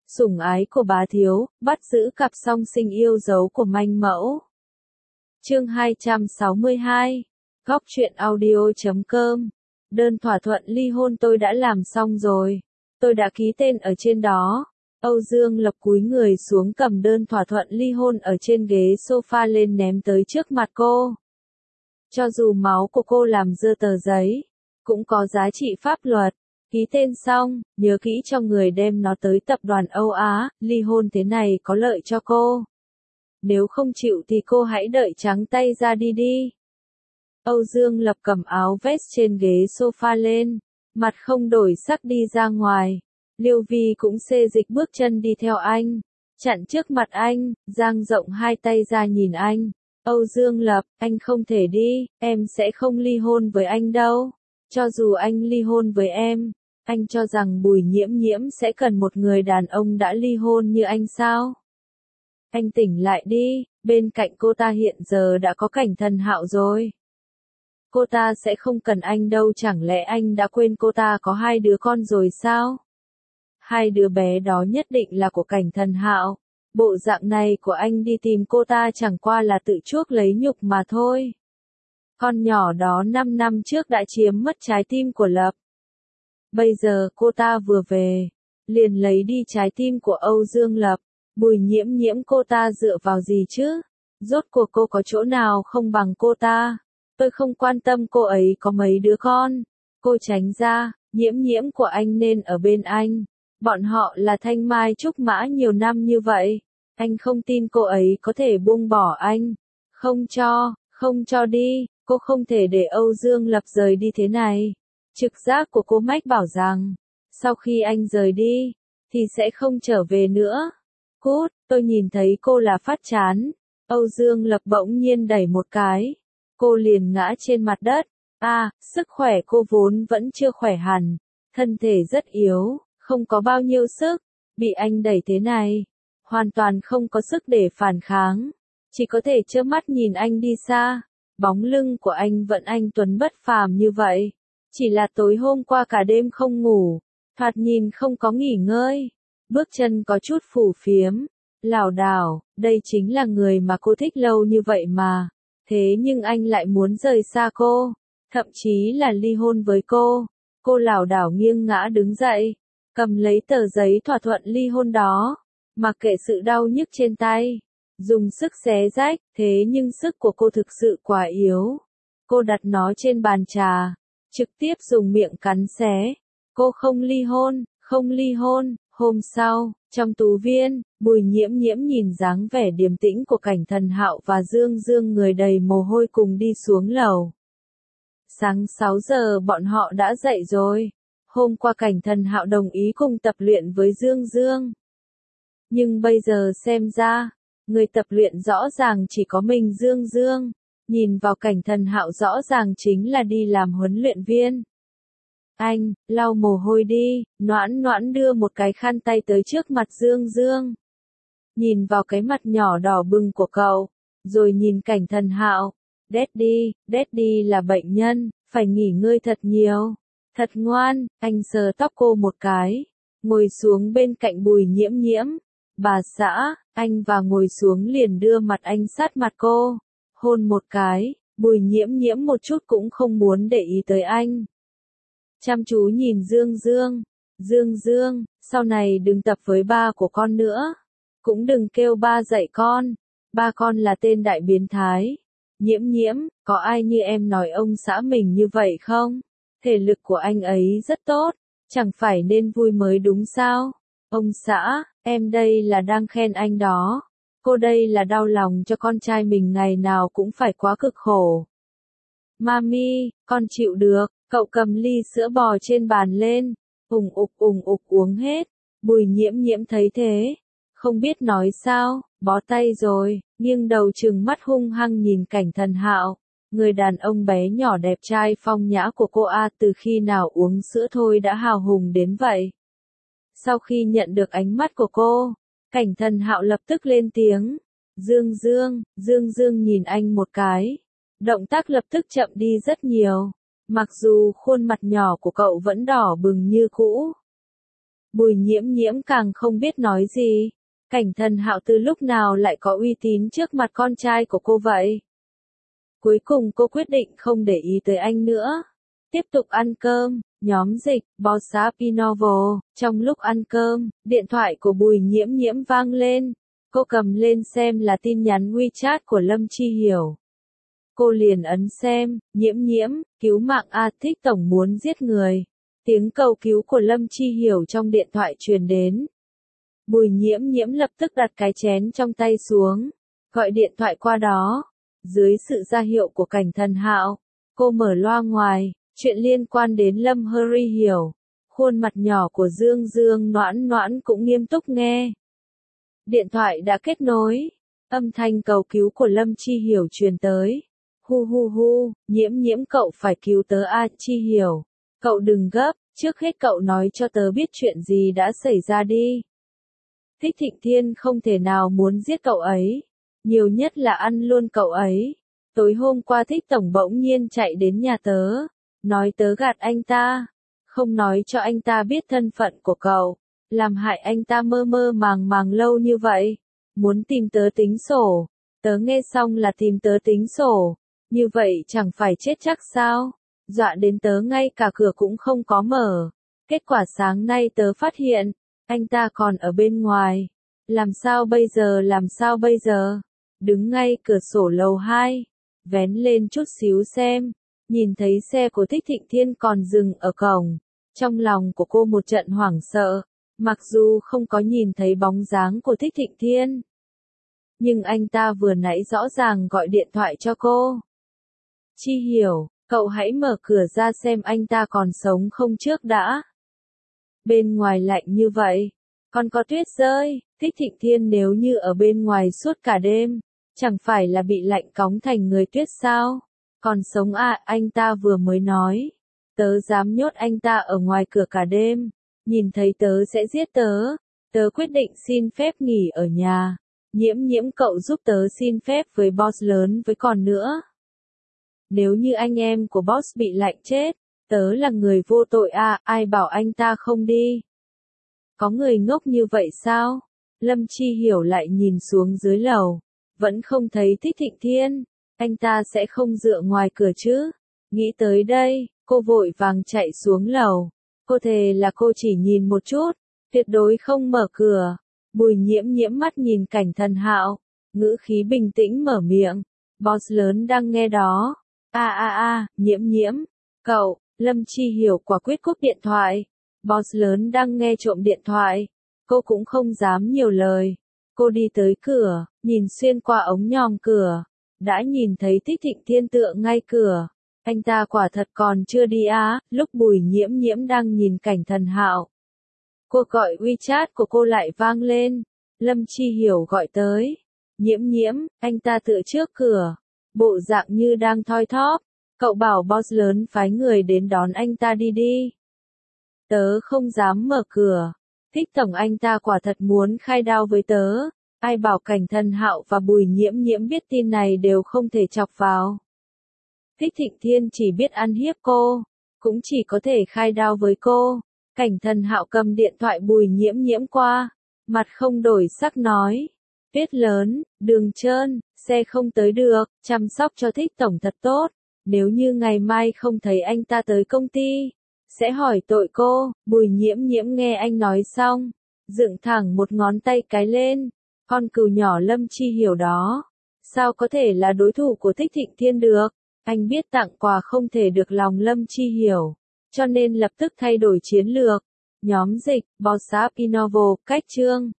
Sủng ái của bá thiếu, bắt giữ cặp song sinh yêu dấu của manh mẫu. Chương 262. Góc truyện audio.com. Đơn thỏa thuận ly hôn tôi đã làm xong rồi. Tôi đã ký tên ở trên đó. Âu Dương Lập cúi người xuống cầm đơn thỏa thuận ly hôn ở trên ghế sofa lên ném tới trước mặt cô. Cho dù máu của cô làm dơ tờ giấy, cũng có giá trị pháp luật. Ký tên xong, nhớ kỹ cho người đem nó tới tập đoàn Âu Á, ly hôn thế này có lợi cho cô. Nếu không chịu thì cô hãy đợi trắng tay ra đi. Âu Dương Lập cầm áo vest trên ghế sofa lên, mặt không đổi sắc đi ra ngoài. Liêu Vi cũng xê dịch bước chân đi theo anh, chặn trước mặt anh, dang rộng hai tay ra nhìn anh. Âu Dương Lập, anh không thể đi, em sẽ không ly hôn với anh đâu. Cho dù anh ly hôn với em, anh cho rằng Bùi Nhiễm Nhiễm sẽ cần một người đàn ông đã ly hôn như anh sao? Anh tỉnh lại đi, bên cạnh cô ta hiện giờ đã có Cảnh Thần Hạo rồi. Cô ta sẽ không cần anh đâu, chẳng lẽ anh đã quên cô ta có 2 đứa con rồi sao? 2 đứa bé đó nhất định là của Cảnh Thần Hạo. Bộ dạng này của anh đi tìm cô ta chẳng qua là tự chuốc lấy nhục mà thôi. Con nhỏ đó 5 năm trước đã chiếm mất trái tim của Lập. Bây giờ cô ta vừa về, liền lấy đi trái tim của Âu Dương Lập. Bùi Nhiễm Nhiễm cô ta dựa vào gì chứ? Rốt cuộc cô có chỗ nào không bằng cô ta? Tôi không quan tâm cô ấy có mấy đứa con. Cô tránh ra, Nhiễm Nhiễm của anh nên ở bên anh. Bọn họ là thanh mai trúc mã nhiều năm như vậy. Anh không tin cô ấy có thể buông bỏ anh. Không cho đi, cô không thể để Âu Dương Lập rời đi thế này. Trực giác của cô mách bảo rằng, sau khi anh rời đi, thì sẽ không trở về nữa. Cút, tôi nhìn thấy cô là phát chán. Âu Dương Lập bỗng nhiên đẩy một cái. Cô liền ngã trên mặt đất. Sức khỏe cô vốn vẫn chưa khỏe hẳn. Thân thể rất yếu, không có bao nhiêu sức. Bị anh đẩy thế này, hoàn toàn không có sức để phản kháng. Chỉ có thể trơ mắt nhìn anh đi xa. Bóng lưng của anh vẫn anh tuấn bất phàm như vậy. Chỉ là tối hôm qua cả đêm không ngủ, thoạt nhìn không có nghỉ ngơi. Bước chân có chút phù phiếm, lảo đảo, đây chính là người mà cô thích lâu như vậy mà. Thế nhưng anh lại muốn rời xa cô, thậm chí là ly hôn với cô. Cô lảo đảo nghiêng ngã đứng dậy, cầm lấy tờ giấy thỏa thuận ly hôn đó, mặc kệ sự đau nhức trên tay, dùng sức xé rách, thế nhưng sức của cô thực sự quá yếu. Cô đặt nó trên bàn trà, trực tiếp dùng miệng cắn xé. Cô không ly hôn. Hôm sau, trong tú viên, Bùi Nhiễm Nhiễm nhìn dáng vẻ điềm tĩnh của Cảnh Thần Hạo và Dương Dương người đầy mồ hôi cùng đi xuống lầu. Sáng 6 giờ bọn họ đã dậy rồi. Hôm qua Cảnh Thần Hạo đồng ý cùng tập luyện với Dương Dương. Nhưng bây giờ xem ra, người tập luyện rõ ràng chỉ có mình Dương Dương. Nhìn vào Cảnh Thần Hạo rõ ràng chính là đi làm huấn luyện viên. Anh, lau mồ hôi đi, Noãn Noãn đưa một cái khăn tay tới trước mặt Dương Dương. Nhìn vào cái mặt nhỏ đỏ bừng của cậu, rồi nhìn Cảnh Thần Hạo. Daddy là bệnh nhân, phải nghỉ ngơi thật nhiều. Thật ngoan, anh sờ tóc cô một cái, ngồi xuống bên cạnh Bùi Nhiễm Nhiễm. Bà xã, anh và ngồi xuống liền đưa mặt anh sát mặt cô. Hôn một cái, Bùi Nhiễm Nhiễm một chút cũng không muốn để ý tới anh. Chăm chú nhìn Dương Dương. Dương Dương, sau này đừng tập với ba của con nữa. Cũng đừng kêu ba dạy con. Ba con là tên đại biến thái. Nhiễm Nhiễm, có ai như em nói ông xã mình như vậy không? Thể lực của anh ấy rất tốt, chẳng phải nên vui mới đúng sao? Ông xã, em đây là đang khen anh đó. Cô đây là đau lòng cho con trai mình ngày nào cũng phải quá cực khổ. Mami, con chịu được. Cậu cầm ly sữa bò trên bàn lên, ùng ục uống hết. Bùi Nhiễm Nhiễm thấy thế, không biết nói sao, bó tay rồi, nghiêng đầu trừng mắt hung hăng nhìn Cảnh Thần Hạo. Người đàn ông bé nhỏ đẹp trai phong nhã của cô từ khi nào uống sữa thôi đã hào hùng đến vậy. Sau khi nhận được ánh mắt của cô, Cảnh Thần Hạo lập tức lên tiếng. Dương Dương nhìn anh một cái. Động tác lập tức chậm đi rất nhiều. Mặc dù khuôn mặt nhỏ của cậu vẫn đỏ bừng như cũ. Bùi Nhiễm Nhiễm càng không biết nói gì. Cảnh Thần Hạo từ lúc nào lại có uy tín trước mặt con trai của cô vậy? Cuối cùng cô quyết định không để ý tới anh nữa. Tiếp tục ăn cơm, nhóm dịch, WhatsApp Novel. Trong lúc ăn cơm, điện thoại của Bùi Nhiễm Nhiễm vang lên. Cô cầm lên xem là tin nhắn WeChat của Lâm Chi Hiểu. Cô liền ấn xem, Nhiễm Nhiễm, cứu mạng A, Thích tổng muốn giết người. Tiếng cầu cứu của Lâm Chi Hiểu trong điện thoại truyền đến. Bùi Nhiễm Nhiễm lập tức đặt cái chén trong tay xuống, gọi điện thoại qua đó. Dưới sự ra hiệu của Cảnh Thần Hạo, cô mở loa ngoài, chuyện liên quan đến Lâm Hurry Hiểu. Khuôn mặt nhỏ của Dương Dương Noãn Noãn cũng nghiêm túc nghe. Điện thoại đã kết nối, âm thanh cầu cứu của Lâm Chi Hiểu truyền tới. Hu hu hu, Nhiễm Nhiễm cậu phải cứu tớ A, Chi Hiểu. Cậu đừng gấp, trước hết cậu nói cho tớ biết chuyện gì đã xảy ra đi. Thích Thịnh Thiên không thể nào muốn giết cậu ấy, nhiều nhất là ăn luôn cậu ấy. Tối hôm qua Thích tổng bỗng nhiên chạy đến nhà tớ, nói tớ gạt anh ta, không nói cho anh ta biết thân phận của cậu, làm hại anh ta mơ mơ màng màng lâu như vậy, muốn tìm tớ tính sổ. Tớ nghe xong là tìm tớ tính sổ, như vậy chẳng phải chết chắc sao? Dọa đến tớ ngay cả cửa cũng không có mở. Kết quả sáng nay tớ phát hiện, anh ta còn ở bên ngoài. Làm sao bây giờ? Đứng ngay cửa sổ lầu 2, vén lên chút xíu xem, nhìn thấy xe của Thích Thịnh Thiên còn dừng ở cổng. Trong lòng của cô một trận hoảng sợ, mặc dù không có nhìn thấy bóng dáng của Thích Thịnh Thiên. Nhưng anh ta vừa nãy rõ ràng gọi điện thoại cho cô. Chi Hiểu, cậu hãy mở cửa ra xem anh ta còn sống không trước đã. Bên ngoài lạnh như vậy, còn có tuyết rơi. Thích Thịnh Thiên nếu như ở bên ngoài suốt cả đêm, chẳng phải là bị lạnh cóng thành người tuyết sao? Còn sống à, anh ta vừa mới nói. Tớ dám nhốt anh ta ở ngoài cửa cả đêm, nhìn thấy tớ sẽ giết tớ. Tớ quyết định xin phép nghỉ ở nhà. Nhiễm Nhiễm cậu giúp tớ xin phép với boss lớn với còn nữa. Nếu như anh em của boss bị lạnh chết, tớ là người vô tội à, ai bảo anh ta không đi? Có người ngốc như vậy sao? Lâm Chi Hiểu lại nhìn xuống dưới lầu, vẫn không thấy Thích Thịnh Thiên, anh ta sẽ không dựa ngoài cửa chứ? Nghĩ tới đây, cô vội vàng chạy xuống lầu. Cô thề là cô chỉ nhìn một chút, tuyệt đối không mở cửa. Bùi Nhiễm Nhiễm mắt nhìn Cảnh Thần Hạo, ngữ khí bình tĩnh mở miệng. Boss lớn đang nghe đó. Nhiễm Nhiễm, cậu. Lâm Chi Hiểu quả quyết cúp điện thoại. Boss lớn đang nghe trộm điện thoại. Cô cũng không dám nhiều lời. Cô đi tới cửa, nhìn xuyên qua ống nhòm cửa. Đã nhìn thấy Thích Thịnh Thiên tựa ngay cửa. Anh ta quả thật còn chưa đi á. Lúc Bùi Nhiễm Nhiễm đang nhìn Cảnh Thần Hạo, cuộc gọi WeChat của cô lại vang lên. Lâm Chi Hiểu gọi tới. Nhiễm Nhiễm, anh ta tựa trước cửa, bộ dạng như đang thoi thóp. Cậu bảo boss lớn phái người đến đón anh ta đi đi. Tớ không dám mở cửa. Thích tổng anh ta quả thật muốn khai đao với tớ. Ai bảo Cảnh Thần Hạo và Bùi Nhiễm Nhiễm biết tin này đều không thể chọc vào. Thích Thịnh Thiên chỉ biết ăn hiếp cô, cũng chỉ có thể khai đao với cô. Cảnh Thần Hạo cầm điện thoại Bùi Nhiễm Nhiễm qua, mặt không đổi sắc nói. Tuyết lớn, đường trơn, xe không tới được, chăm sóc cho Thích tổng thật tốt. Nếu như ngày mai không thấy anh ta tới công ty, sẽ hỏi tội cô. Bùi Nhiễm Nhiễm nghe anh nói xong, dựng thẳng một ngón tay cái lên. Con cừu nhỏ Lâm Chi Hiểu đó, sao có thể là đối thủ của Thích Thịnh Thiên được? Anh biết tặng quà không thể được lòng Lâm Chi Hiểu, cho nên lập tức thay đổi chiến lược. Nhóm dịch, WhatsApp Novel, cách chương.